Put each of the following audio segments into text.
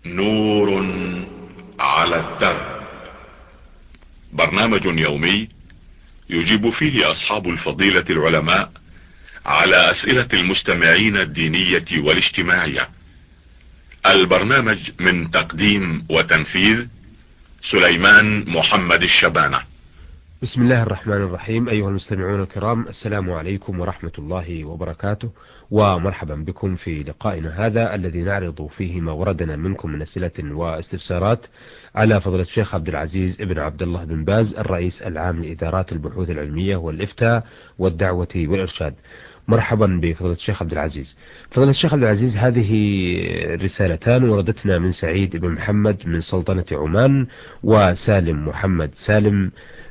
نور على الدرب. برنامج يومي يجيب فيه أصحاب الفضيلة العلماء على أسئلة المستمعين الدينية والاجتماعية. البرنامج من تقديم وتنفيذ سليمان محمد الشبانة. بسم الله الرحمن الرحيم. أيها المستمعون الكرام، السلام عليكم ورحمة الله وبركاته، ومرحبا بكم في لقائنا هذا الذي نعرض فيه ما وردنا منكم من أسئلة واستفسارات على فضيلة الشيخ عبد العزيز ابن عبد الله بن باز، الرئيس العام لإدارات البحوث العلمية والإفتاء والدعوة والإرشاد. مرحبا بفضيلة الشيخ عبد العزيز. فضيلة الشيخ عبد العزيز، هذه رسالتان وردتنا من سعيد بن محمد من سلطنة عمان، وسالم محمد سالم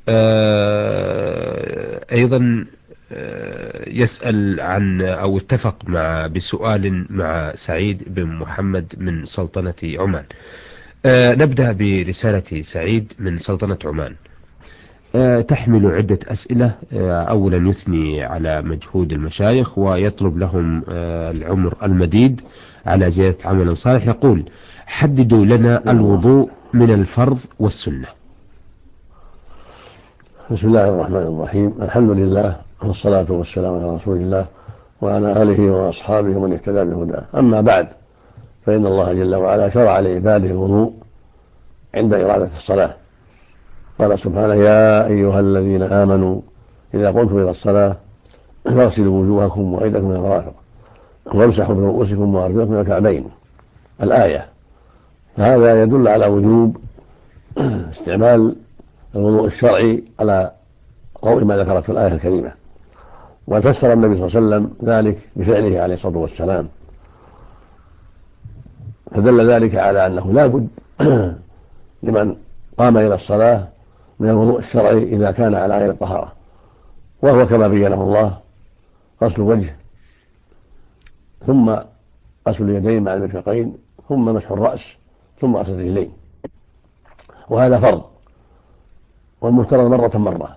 أيضا يسأل عن أو اتفق بسؤال مع سعيد بن محمد من سلطنة عمان. نبدأ برسالة سعيد من سلطنة عمان. تحمل عدة أسئلة. أولا يثني على مجهود المشايخ ويطلب لهم العمر المديد على زيادة عمل صالح. يقول: حددوا لنا الوضوء من الفرض والسنة. بسم الله الرحمن الرحيم. الحمد لله والصلاة والسلام على رسول الله وعلى آله وأصحابه ومن اهتدى بهداه. أما بعد، فإن الله جل وعلا شرع لعباده الوضوء عند إرادة الصلاة. قال سبحانه: يا أيها الذين آمنوا إذا قمتم إلى الصلاة فاغسلوا وجوهكم وأيديكم إلى المرافق وامسحوا برؤوسكم وأرجلكم إلى الكعبين. الآية. فهذا يدل على وجوب استعمال الوضوء الشرعي على قول ما ذكرت في الآية الكريمة، وفسر النبي صلى الله عليه وسلم ذلك بفعله عليه الصلاة والسلام، فدل ذلك على أنه لا بد لمن قام إلى الصلاة من الوضوء الشرعي إذا كان على غير الطهارة، وهو كما بينه الله: غسل الوجه، ثم غسل اليدين مع المرفقين، ثم مسح الرأس، ثم غسل الرجلين. وهذا فرض، والمفترض مرة،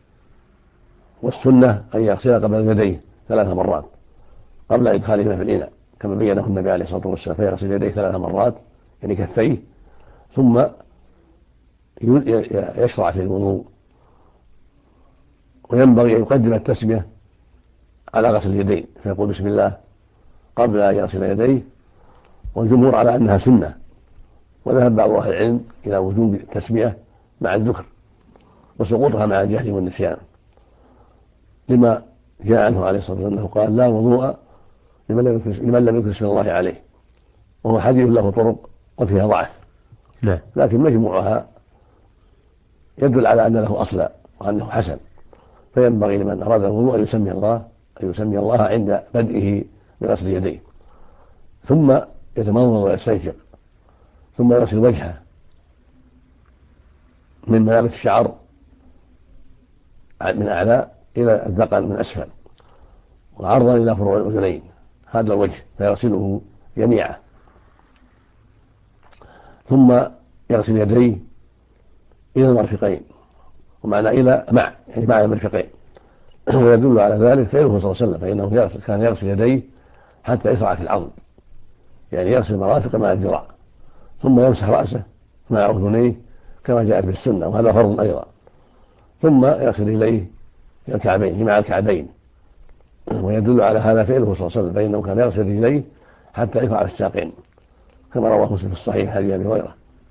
والسنة أن يغسل قبل يديه 3 مرات قبل إدخالهما في الإناء، كما بينه النبي عليه الصلاة والسلام، فيغسل يديه 3 مرات يعني كفيه، ثم يشرع في الوضوء. وينبغي أن يقدم التسمية على غسل اليدين، فيقول بسم الله قبل أن يغسل يديه، والجمهور على أنها سنة، وذهب بعض أهل العلم إلى وجوب التسمية مع الذكر وسقوطها مع الجهل والنسيان، لما جاء عنه عليه الصلاة والسلام أنه قال: لا وضوء لمن لم يذكر اسم الله عليه، وهو حديث له طرق وفيها ضعف، لكن مجموعها يدل على أن له أصلا وأنه حسن. فينبغي لمن أراد الوضوء أن يسمي الله عند بدئه بغسل يديه، ثم يتمضمض ويستنشق، ثم يغسل وجهه من منابت الشعر من أعلى إلى الذقن من أسفل، وعرضا إلى فروع الأذنين، هذا الوجه، فيغسله جميعا، ثم يغسل يديه إلى المرفقين، ومعنى إلى مع المرفقين. ويدل على ذلك فعله صلى الله عليه وسلم، فإنه كان يغسل يديه حتى يشرع في العظم، يعني يغسل المرافق مع الذراع، ثم يمسح رأسه مع أذنيه كما جاءت بالسنة، وهذا فرض أيضا، ثم يغسل رجليه إلى الكعبين مع الكعبين. ويدل على هذا فعله صلى الله عليه وسلم، فإنه كان يغسل رجليه حتى يقع في الساقين، كما رواه مسلم في الصحيح حديث أبي هريرة.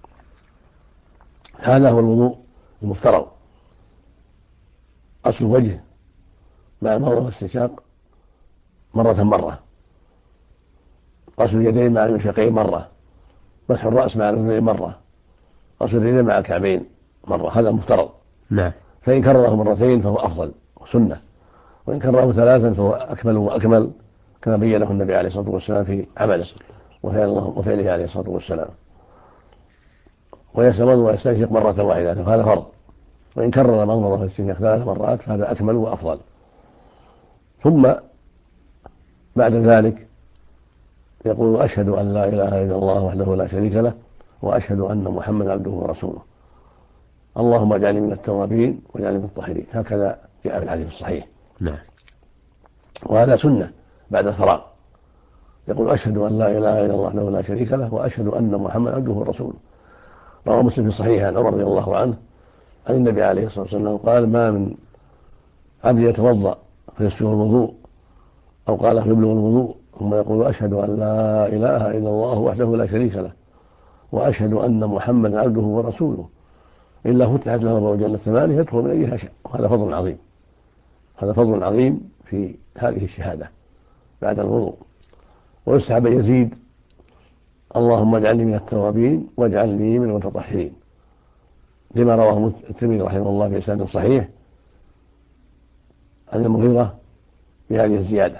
هذا هو الوضوء المفترض: غسل الوجه مع المضمضة والاستنشاق مرة، غسل اليدين مع المرفقين مرة، مسح الرأس مع الأذنين مرة، غسل الرجلين مع الكعبين مرة. هذا المفترض. فإن كرره مرتين فهو أفضل وسنة، وإن كرره 3 فهو أكمل وأكمل، كما بينه النبي عليه الصلاة والسلام في عمله وفعله عليه الصلاة والسلام. ويتمضمض ويستنشق مرة واحدة، فهذا فرض، وإن كرر مضمضة والاستنشاق 3 مرات فهذا أكمل وأفضل. ثم بعد ذلك يقول: أشهد أن لا إله إلا الله وحده لا شريك له، وأشهد أن محمدا عبده ورسوله، اللهم اجعلني من التوابين واجعلني من الطاهرين. هكذا جاء في الحديث الصحيح. وهذا سنة بعد الفراغ، يقول أشهد أن لا إله إلا الله وحده لا شريك له وأشهد أن محمدا عبده ورسوله. رواه مسلم في صحيح عن عمر رضي الله عنه عن النبي عليه الصلاة والسلام قال: ما من عبد يتوضأ فيسبغ الوضوء أو قال فيبلغ الوضوء ثم يقول أشهد أن لا إله إلا الله وحده لا شريك له وأشهد أن محمدا عبده ورسوله إلا فتحت له أبواب الجنة 8 يدخل من أيها شاء. وهذا فضل عظيم، هذا فضل عظيم في هذه الشهادة بعد الوضوء. ويستحب أن يزيد: اللهم اجعلني من التوابين واجعلني من المتطهرين، لما رواه الترمذي رحمه الله بإسناد صحيح عن المغيرة بهذه الزيادة.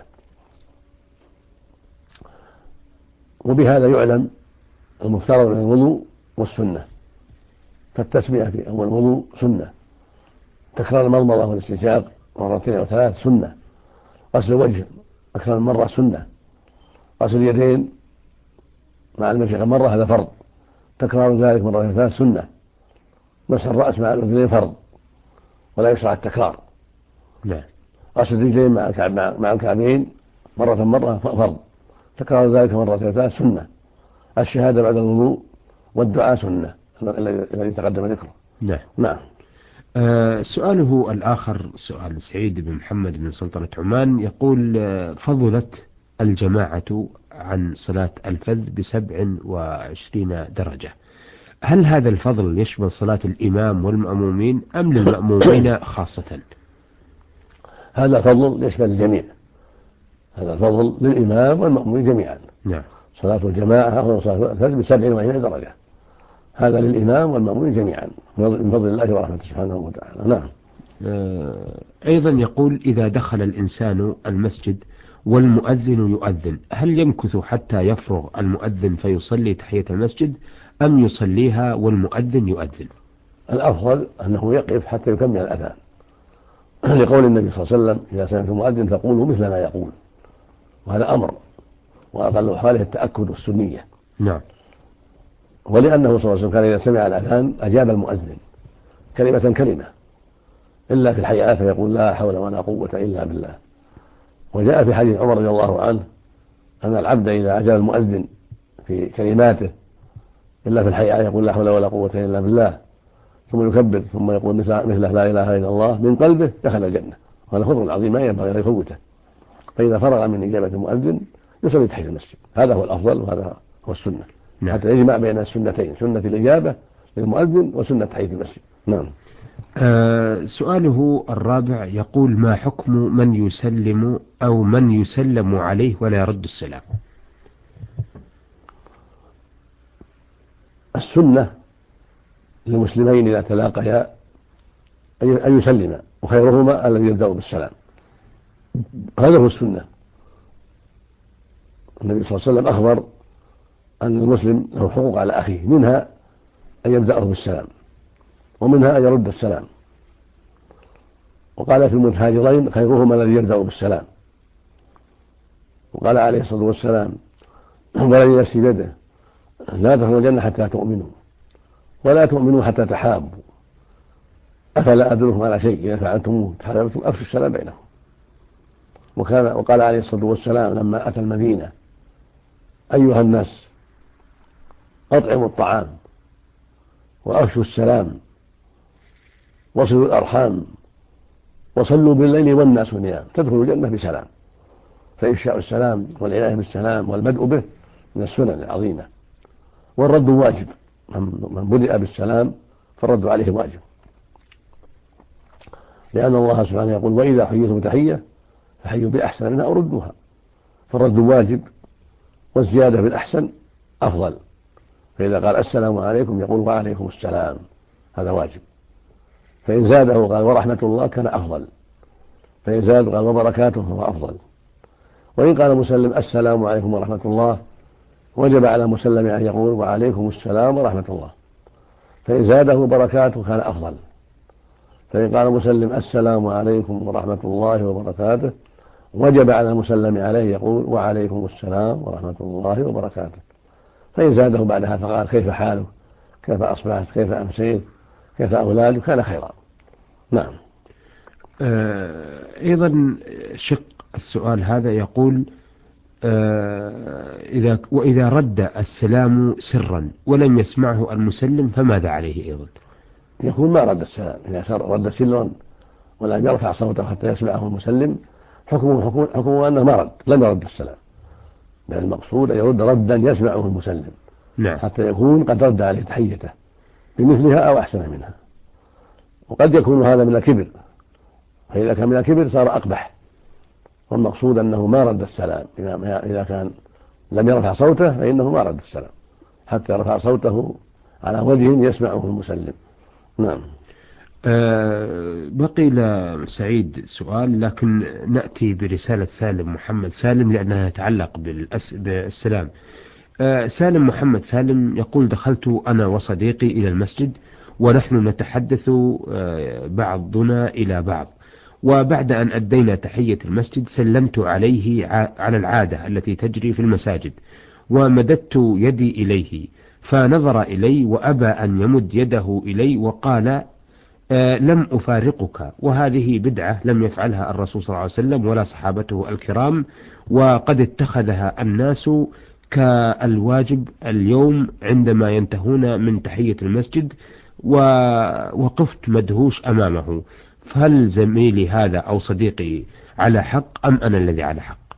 وبهذا يعلم المفترض من الوضوء والسنة. فالتسمية في أول الوضوء سنة، تكرار المضمضة والاستنشاق 2 أو 3 سنة، غسل الوجه أكثر من مرة سنة، غسل اليدين مع المرفق مرة هذا فرض، تكرار ذلك 2 أو 3 سنة، مسح الرأس مع الأذنين فرض ولا يشرع التكرار. نعم. غسل الرجلين مع الكعبين مرة فرض، تكرار ذلك 2 أو 3 سنة. الشهادة بعد الوضوء والدعاء سنة الذي تقدم ذكره. نعم. سؤاله الآخر سؤال سعيد بن محمد بن سلطنة عمان يقول: فضلت الجماعة عن صلاة الفذ ب27 درجة، هل هذا الفضل يشمل صلاة الإمام والمأمومين أم للمأمومين خاصة؟ هذا فضل يشمل الجميع، هذا الفضل للإمام والمأمومين جميعا. نعم. صلاة الجماعة أو صلاة الفذ ب27 درجة، هذا للإمام والمأمومين جميعا من فضل الله ورحمته سبحانه وتعالى. نعم. أيضا يقول: إذا دخل الإنسان المسجد والمؤذن يؤذن، هل يمكث حتى يفرغ المؤذن فيصلي تحية المسجد أم يصليها والمؤذن يؤذن؟ الأفضل أنه يقف حتى يكمل الأذان، لقول النبي صلى الله عليه وسلم: إذا سمعتم المؤذن فقولوا مثل ما يقول، وهذا أمر، وأقل أحواله التأكد والسنية. نعم. ولأنه صلى الله عليه وسلم كان إذا سمع الأذان أجاب المؤذن كلمة كلمة، إلا في الحياة فيقول: لا حول ولا قوة إلا بالله. وجاء في حديث عمر رضي الله عنه أن العبد إذا أجاب المؤذن في كلماته إلا في الحياة يقول: لا حول ولا قوة إلا بالله، ثم يكبر ثم يقول مثله: لا إله إلا الله، من قلبه دخل الجنة. وهذا فضل عظيم ما ينبغي أن يفوته. فإذا فرغ من إجابة المؤذن يصلي تحية المسجد، هذا هو الأفضل وهذا هو السنة. نعم. حتى يجمع بين السنتين، سنة الإجابة للمؤذن وسنة تحية المسجد. نعم. سؤاله الرابع يقول: ما حكم من يسلم أو من يسلم عليه ولا يرد السلام؟ السنة للمسلمين إذا تلاقيا أن يسلما، وخيرهما الذي يبدأ بالسلام، هذا هو السنة. النبي صلى الله عليه وسلم أخبر أن المسلم له حقوق على أخيه، منها أن يبدأه بالسلام ومنها أن يرد السلام. وقال في المتهاجرين: خيرهما الذي يبدأ بالسلام. وقال عليه الصلاة والسلام: والذي نفسي بيده لا تدخلوا الجنة حتى تؤمنوا ولا تؤمنوا حتى تحابوا، أفلا أدلكم على شيء إذا فعلتموه تحاببتم أفشوا السلام بينكم. وقال عليه الصلاة والسلام لما أتى المدينة: أيها الناس أطعموا الطعام وأفشوا السلام وصلوا الأرحام وصلوا بالليل والناس نيام تدخلوا الجنة بسلام. فإفشاء السلام والعناية بالسلام والبدء به من السنن العظيمة. والرد واجب، من بدأ بالسلام فالرد عليه واجب، لأن الله سبحانه يقول: وإذا حييتم بتحية فحيوا بأحسن منها أو ردوها. فالرد واجب، والزيادة بالأحسن أفضل. فإذا قال السلام عليكم يقول: وعليكم السلام، هذا واجب. فإن زاده قال: ورحمة الله كان أفضل. فإن زاد قال: وبركاته، هو أفضل. وإن قال مسلم: السلام عليكم ورحمة الله، وجب على مسلم أن يقول: وعليكم السلام ورحمة الله. فإن زاده بركاته كان أفضل. فإن قال مسلم: السلام عليكم ورحمة الله وبركاته، وجب على المسلم عليه يقول: وعليكم السلام ورحمة الله وبركاته. فإن زاده بعدها فقال: كيف حالك، كيف أصبحت، كيف أمسيت، كيف أولادك، كان خيرا. نعم. أيضا شق السؤال هذا يقول: وإذا رد السلام سرا ولم يسمعه المسلم فماذا عليه أيضا؟ يكون ما رد السلام. إذا رد سرا ولم يرفع صوته حتى يسمعه المسلم حكمه أنه ما رد، لم يرد السلام، بل المقصود أن يرد ردا يسمعه المسلم. نعم. حتى يكون قد رد عليه تحيته بمثلها أو أحسن منها. وقد يكون هذا من الكبر، فإذا كان من الكبر صار أقبح، والمقصود أنه ما رد السلام. إذا كان لم يرفع صوته فإنه ما رد السلام حتى يرفع صوته على وجه يسمعه المسلم. نعم. بقي لسعيد سؤال، لكن نأتي برسالة سالم محمد سالم لأنها تتعلق بالسلام. سالم محمد سالم يقول: دخلت أنا وصديقي إلى المسجد ونحن نتحدث بعضنا إلى بعض، وبعد أن أدينا تحية المسجد سلمت عليه على العادة التي تجري في المساجد، ومددت يدي إليه فنظر إلي وأبى أن يمد يده إلي وقال: لم أفارقك. وهذه بدعة لم يفعلها الرسول صلى الله عليه وسلم ولا صحابته الكرام، وقد اتخذها الناس كالواجب اليوم عندما ينتهون من تحية المسجد، ووقفت مدهوش أمامه. فهل زميلي هذا أو صديقي على حق أم أنا الذي على حق؟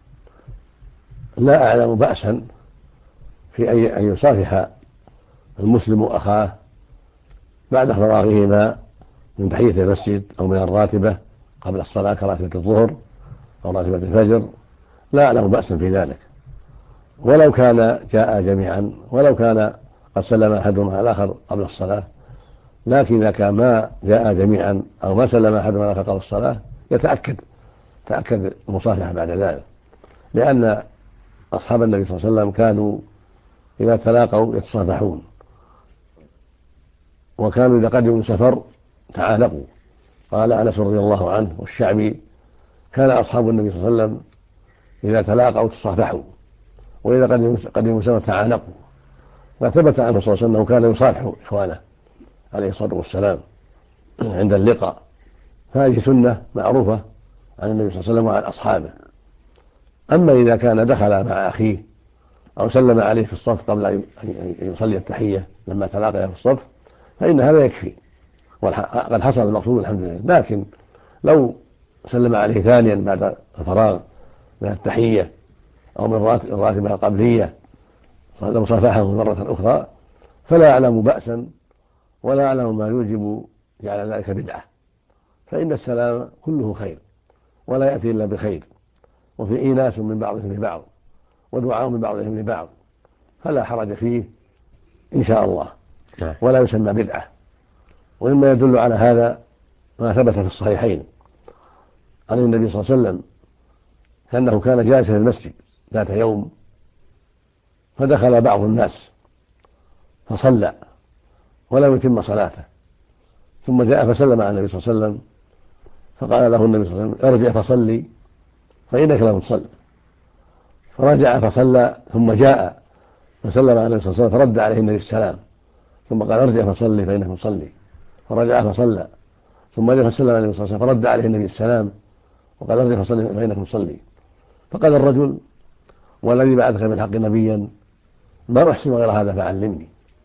لا أعلم بأسا في أن يصافح المسلم أخاه بعد فراغهما من تحية المسجد أو من الراتبة قبل الصلاة كراتبة الظهر أو راتبة الفجر، لا أعلم بأسا في ذلك، ولو كان جاء جميعا، ولو كان قد سلم أحدهما على الآخر قبل الصلاة. لكن إذا كان ما جاء جميعا أو ما سلم أحدهما على الآخر قبل الصلاة تأكد المصافحة بعد ذلك، لأن أصحاب النبي صلى الله عليه وسلم كانوا إذا تلاقوا يتصافحون، وكانوا إذا قدموا من سفر تعانقوا. قال أنس رضي الله عنه والشعبي: كان أصحاب النبي صلى الله عليه وسلم إذا تلاقوا تصافحوا، وإذا قدموا من سفر تعانقوا. وثبت عنه صلى الله عليه وسلم أنه كان يصافح إخوانه عليه الصلاة والسلام عند اللقاء، فهذه سنة معروفة عن النبي صلى الله عليه وسلم وعن أصحابه. أما إذا كان دخل مع أخيه أو سلم عليه في الصف قبل أن يصلي التحية لما تلاقى في الصف فإن هذا يكفي، وقد حصل المقصود الحمد لله. لكن لو سلم عليه ثانيا بعد الفراغ من التحية أو من الراتبة القبلية لو صافحه مرة أخرى فلا أعلم بأسا ولا أعلم ما يوجب جعل ذلك بدعة، فإن السلام كله خير ولا يأتي إلا بخير، وفي إيناس من بعضهم لبعض ودعاء من بعضهم لبعض، فلا حرج فيه إن شاء الله، ولا يسمى بدعة. ومما يدل على هذا ما ثبت في الصحيحين عن النبي صلى الله عليه وسلم أنه كان جالسا في المسجد ذات يوم فدخل بعض الناس فصلى ولم يتم صلاته، ثم جاء فسلم على النبي صلى الله عليه وسلم فقال له النبي صلى الله عليه وسلم: ارجع فصلي فإنك لم تصل. فرجع فصلى ثم جاء فسلم على النبي صلى الله عليه وسلم فرد عليه النبي السلام، ثم قال: ارجع فصلي فإنك مصلي. فرجع فصلى ثم رجع فسلم على النبي صلى الله عليه وسلم فرد عليه النبي السلام وقال: ارجع فصلي فإنك مصلي. فقال الرجل: والذي بعثك بالحق نبيا ما أحسن غير هذا فعلمني.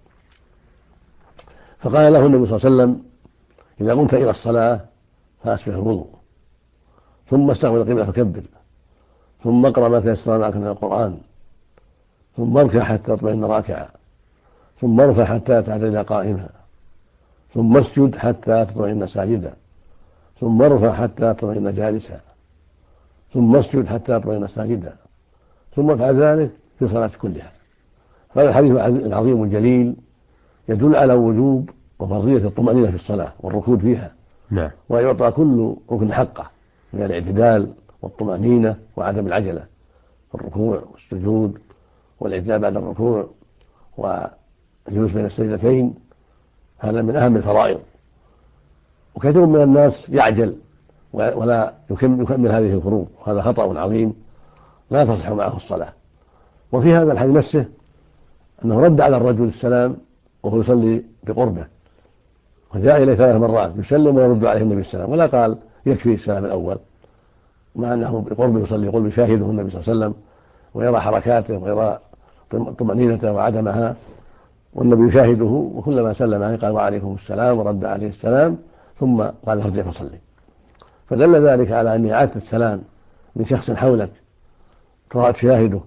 فقال له النبي صلى الله عليه وسلم: إذا قمت إلى الصلاة فأسبغ الوضوء، ثم استقبل القبلة فكبر، ثم اقرأ ما تيسر معك من القرآن، ثم اركع حتى تطمئن راكعا، ثم ارفع حتى تعتدل قائما، ثم اسجد حتى تطمئن ساجدا، ثم ارفع حتى تطمئن جالسا، ثم اسجد حتى تطمئن ساجدا، ثم افعل ذلك في الصلاة كلها. هذا الحديث العظيم الجليل يدل على وجوب وفضيلة الطمأنينة في الصلاة والركود فيها، نعم. ويعطى كل ركن حقه من الاعتدال والطمأنينة وعدم العجلة في الركوع والسجود والاعتدال بعد الركوع والجلوس بين السجدتين، هذا من أهم الفرائض. وكثير من الناس يعجل ولا يكمل هذه الفروض، وهذا خطأ عظيم لا تصح معه الصلاة. وفي هذا الحديث نفسه أنه رد على الرجل السلام وهو يصلي بقربه، وجاء إليه 3 مرات يسلم ويرد عليه النبي السلام، ولا قال يكفي السلام الأول، مع أنه بقربه يصلي يقول بشاهده النبي صلى الله عليه وسلم ويرى حركاته ويرى طمأنينته وعدمها، والنبي يشاهده، وكلما سلم عليه قال وعليكم السلام ورد عليه السلام، ثم قال ارجع فصلي. فدل ذلك على أن إعادة السلام من شخص حولك تشاهده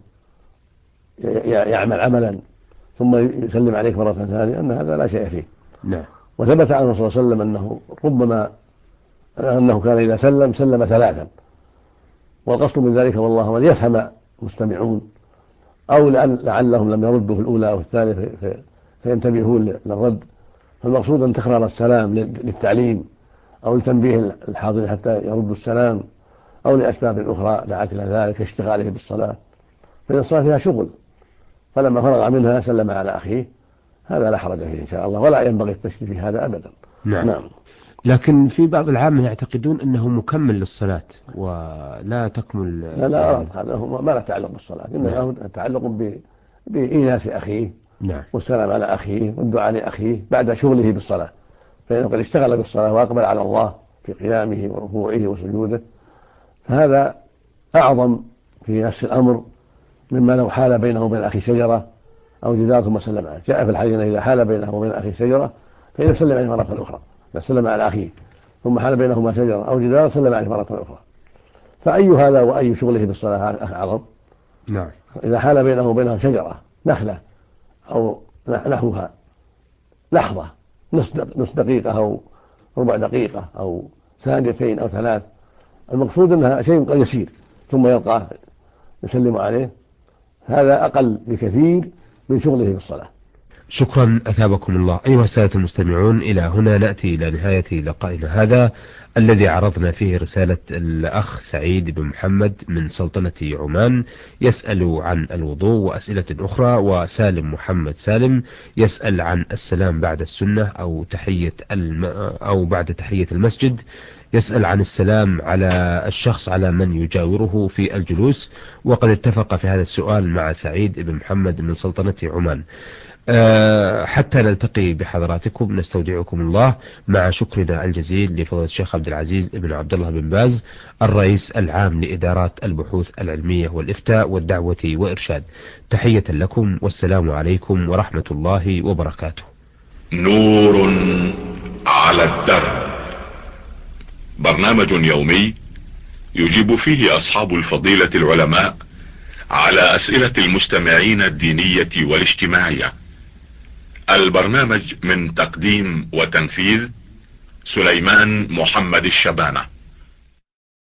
يعمل عملا ثم يسلم عليك مرة ثانية أن هذا لا شيء فيه. نعم. وثبت عنه صلى الله عليه وسلم أنه كان إذا سلم 3، والقصد من ذلك والله أن يفهم المستمعون، أو لعلهم لم يردوا في الأولى أو الثالثة فينتبهون للرد. فالمقصود أن تكرار السلام للتعليم أو لتنبيه الحاضرين حتى يردوا السلام، أو لأسباب أخرى دعت إلى ذلك كاشتغاله بالصلاة، فإن الصلاة فيها شغل، فلما فرغ منها سلم على أخيه، هذا لا حرج فيه إن شاء الله، ولا ينبغي التشديد في هذا أبدا. نعم. لكن في بعض العامة يعتقدون أنه مكمل للصلاة ولا تكمل. لا هذا ما له تعلق بالصلاة، إنما له تعلق بإيناس أخيه. نعم. والسلام على أخيه والدعاء لأخيه بعد شغله بالصلاة، فإنه قد اشتغل بالصلاة وأقبل على الله في قيامه وركوعه وسجوده، فهذا أعظم في نفس الأمر مما لو حال بينه وبين أخي شجرة أو جدار ثم سلم عليه. جاء في الحديث إذا حال بينه وبين أخي شجرة فإذا سلم عليه مرة أخرى، إذا سلم على أخيه ثم حال بينهما شجرة أو جدار سلم عليه مرة أخرى، فأي هذا وأي شغله بالصلاة أعظم؟ نعم. إذا حال بينه وبينها شجرة، نخلة أو نحوها، لحظة، نصف دقيقة أو ربع دقيقة أو ثانيتين أو 3، المقصود أنها شيء يسير، ثم يلقاه يسلم عليه، هذا أقل بكثير من شغله بالصلاة. شكرا أثابكم الله. أيها السادة المستمعون، إلى هنا نأتي إلى نهاية لقائنا هذا الذي عرضنا فيه رسالة الأخ سعيد بن محمد من سلطنة عمان يسأل عن الوضوء وأسئلة أخرى، وسالم محمد سالم يسأل عن السلام بعد السنة أو بعد تحية المسجد، يسأل عن السلام على الشخص على من يجاوره في الجلوس، وقد اتفق في هذا السؤال مع سعيد بن محمد من سلطنة عمان. حتى نلتقي بحضراتكم نستودعكم الله، مع شكرنا الجزيل لفضيلة الشيخ عبد العزيز بن عبد الله بن باز الرئيس العام لإدارات البحوث العلمية والإفتاء والدعوة وإرشاد. تحية لكم، والسلام عليكم ورحمة الله وبركاته. نور على الدرب، برنامج يومي يجيب فيه أصحاب الفضيلة العلماء على أسئلة المستمعين الدينية والاجتماعية. البرنامج من تقديم وتنفيذ سليمان محمد الشبانة.